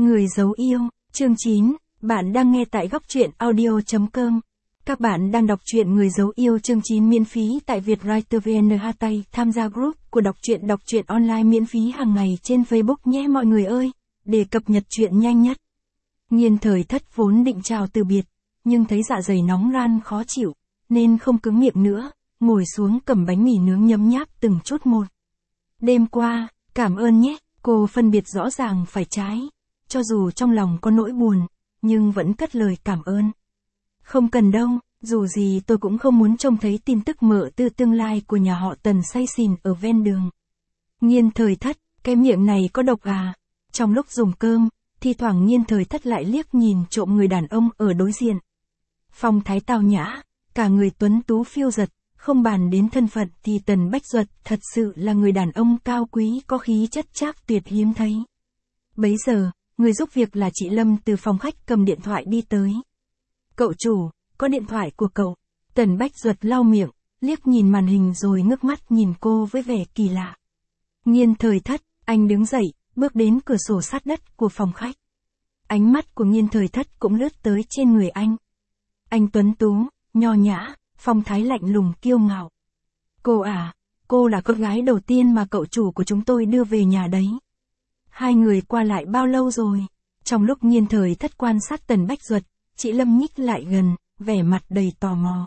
Người giấu yêu, chương 9, bạn đang nghe tại góc truyện audio.com. Các bạn đang đọc truyện Người giấu yêu chương 9 miễn phí tại Vietwriter VN. Tham gia group của đọc truyện online miễn phí hàng ngày trên Facebook nhé mọi người ơi, để cập nhật truyện nhanh nhất. Nghiên Thời Thất vốn định chào từ biệt, nhưng thấy dạ dày nóng ran khó chịu, nên không cứng miệng nữa, ngồi xuống cầm bánh mì nướng nhấm nháp từng chút một. Đêm qua, cảm ơn nhé, cô phân biệt rõ ràng phải trái. Cho dù trong lòng có nỗi buồn, nhưng vẫn cất lời cảm ơn. Không cần đâu, dù gì tôi cũng không muốn trông thấy tin tức mợ tư tương lai của nhà họ Tần say xỉn ở ven đường. Nghiên Thời Thất, cái miệng này có độc à? Trong lúc dùng cơm, thi thoảng Nghiên Thời Thất lại liếc nhìn trộm người đàn ông ở đối diện. Phong thái tao nhã, cả người tuấn tú phiêu giật, không bàn đến thân phận thì Tần Bách Duật thật sự là người đàn ông cao quý có khí chất trác tuyệt hiếm thấy. Bấy giờ, người giúp việc là chị Lâm từ phòng khách cầm điện thoại đi tới. Cậu chủ, có điện thoại của cậu. Tần Bách Duật lau miệng, liếc nhìn màn hình rồi ngước mắt nhìn cô với vẻ kỳ lạ. Nghiên Thời Thất, anh đứng dậy, bước đến cửa sổ sát đất của phòng khách. Ánh mắt của Nghiên Thời Thất cũng lướt tới trên người anh. Anh tuấn tú, nho nhã, phong thái lạnh lùng kiêu ngạo. Cô à, cô là con gái đầu tiên mà cậu chủ của chúng tôi đưa về nhà đấy. Hai người qua lại bao lâu rồi? Trong lúc Nghiên Thời Thất quan sát Tần Bách Duật, chị Lâm nhích lại gần, vẻ mặt đầy tò mò.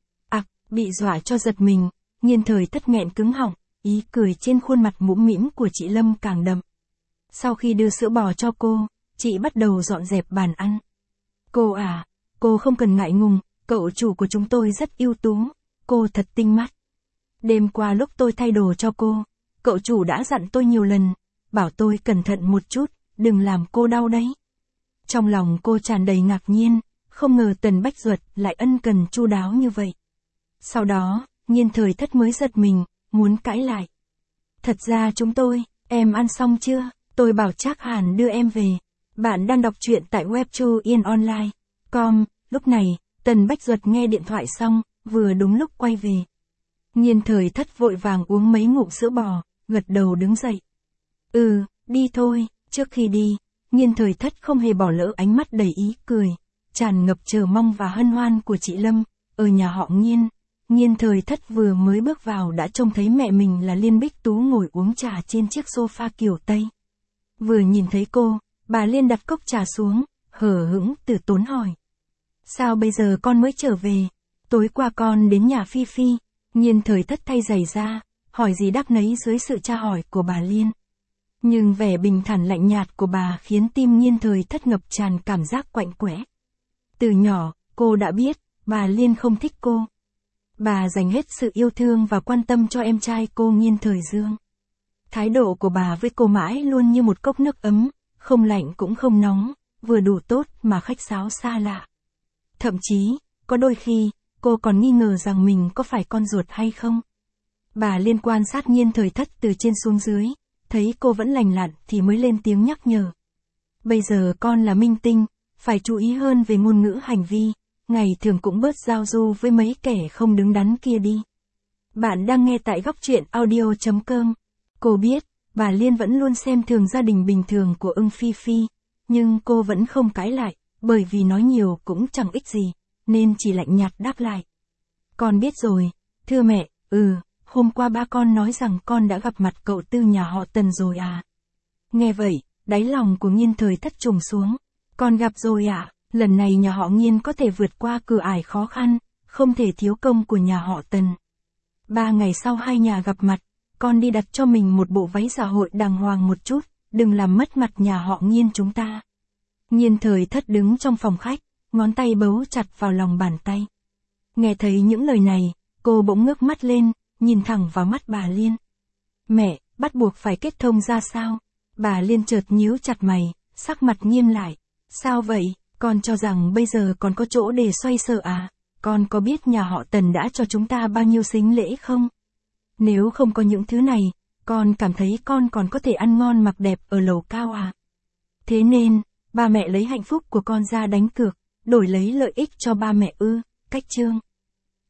Bị dọa cho giật mình, Nghiên Thời Thất nghẹn cứng họng, ý cười trên khuôn mặt mũm mĩm của chị Lâm càng đậm. Sau khi đưa sữa bò cho cô, chị bắt đầu dọn dẹp bàn ăn. Cô à, cô không cần ngại ngùng, cậu chủ của chúng tôi rất ưu tú, cô thật tinh mắt. Đêm qua lúc tôi thay đồ cho cô, cậu chủ đã dặn tôi nhiều lần, bảo tôi cẩn thận một chút, đừng làm cô đau đấy. Trong lòng cô tràn đầy ngạc nhiên, không ngờ Tần Bách Duật lại ân cần chu đáo như vậy. Sau đó, Nghiên Thời Thất mới giật mình, muốn cãi lại. Thật ra em ăn xong chưa? Tôi bảo Trác Hàn đưa em về. Bạn đang đọc truyện tại webtoonline.com. Lúc này, Tần Bách Duật nghe điện thoại xong, vừa đúng lúc quay về. Nghiên Thời Thất vội vàng uống mấy ngụm sữa bò, gật đầu đứng dậy. Đi thôi. Trước khi đi, Nghiên Thời Thất không hề bỏ lỡ ánh mắt đầy ý cười, tràn ngập chờ mong và hân hoan của chị Lâm. Ở nhà họ Nghiên, Nghiên Thời Thất vừa mới bước vào đã trông thấy mẹ mình là Liên Bích Tú ngồi uống trà trên chiếc sofa kiểu Tây. Vừa nhìn thấy cô, bà Liên đặt cốc trà xuống, hờ hững từ tốn hỏi. Sao bây giờ con mới trở về? Tối qua con đến nhà Phi Phi. Nghiên Thời Thất thay giày ra, hỏi gì đáp nấy dưới sự tra hỏi của bà Liên. Nhưng vẻ bình thản lạnh nhạt của bà khiến tim Nghiên Thời Thất ngập tràn cảm giác quạnh quẽ. Từ nhỏ, cô đã biết, bà Liên không thích cô. Bà dành hết sự yêu thương và quan tâm cho em trai cô Nghiên Thời Dương. Thái độ của bà với cô mãi luôn như một cốc nước ấm, không lạnh cũng không nóng, vừa đủ tốt mà khách sáo xa lạ. Thậm chí, có đôi khi, cô còn nghi ngờ rằng mình có phải con ruột hay không. Bà Liên quan sát Nghiên Thời Thất từ trên xuống dưới, thấy cô vẫn lành lặn thì mới lên tiếng nhắc nhở. Bây giờ con là minh tinh, phải chú ý hơn về ngôn ngữ hành vi, ngày thường cũng bớt giao du với mấy kẻ không đứng đắn kia đi. Bạn đang nghe tại góc truyện audio.com. Cô biết, bà Liên vẫn luôn xem thường gia đình bình thường của Phi Phi, nhưng cô vẫn không cãi lại, bởi vì nói nhiều cũng chẳng ích gì, nên chỉ lạnh nhạt đáp lại. Con biết rồi, thưa mẹ, hôm qua ba con nói rằng con đã gặp mặt cậu Tư nhà họ Tần rồi à? Nghe vậy, đáy lòng của Nghiên Thời Thất trùng xuống. Con gặp rồi ạ, lần này nhà họ Nghiên có thể vượt qua cửa ải khó khăn, không thể thiếu công của nhà họ Tần. 3 ngày sau hai nhà gặp mặt, con đi đặt cho mình một bộ váy dạ hội đàng hoàng một chút, đừng làm mất mặt nhà họ Nghiên chúng ta. Nghiên Thời Thất đứng trong phòng khách, ngón tay bấu chặt vào lòng bàn tay. Nghe thấy những lời này, cô bỗng ngước mắt lên, nhìn thẳng vào mắt bà Liên. Mẹ, bắt buộc phải kết thông ra sao? Bà Liên chợt nhíu chặt mày, sắc mặt nghiêm lại. Sao vậy, con cho rằng bây giờ còn có chỗ để xoay sở à? Con có biết nhà họ Tần đã cho chúng ta bao nhiêu sính lễ không? Nếu không có những thứ này, con cảm thấy con còn có thể ăn ngon mặc đẹp ở lầu cao à? Thế nên, ba mẹ lấy hạnh phúc của con ra đánh cược, đổi lấy lợi ích cho ba mẹ cách chương.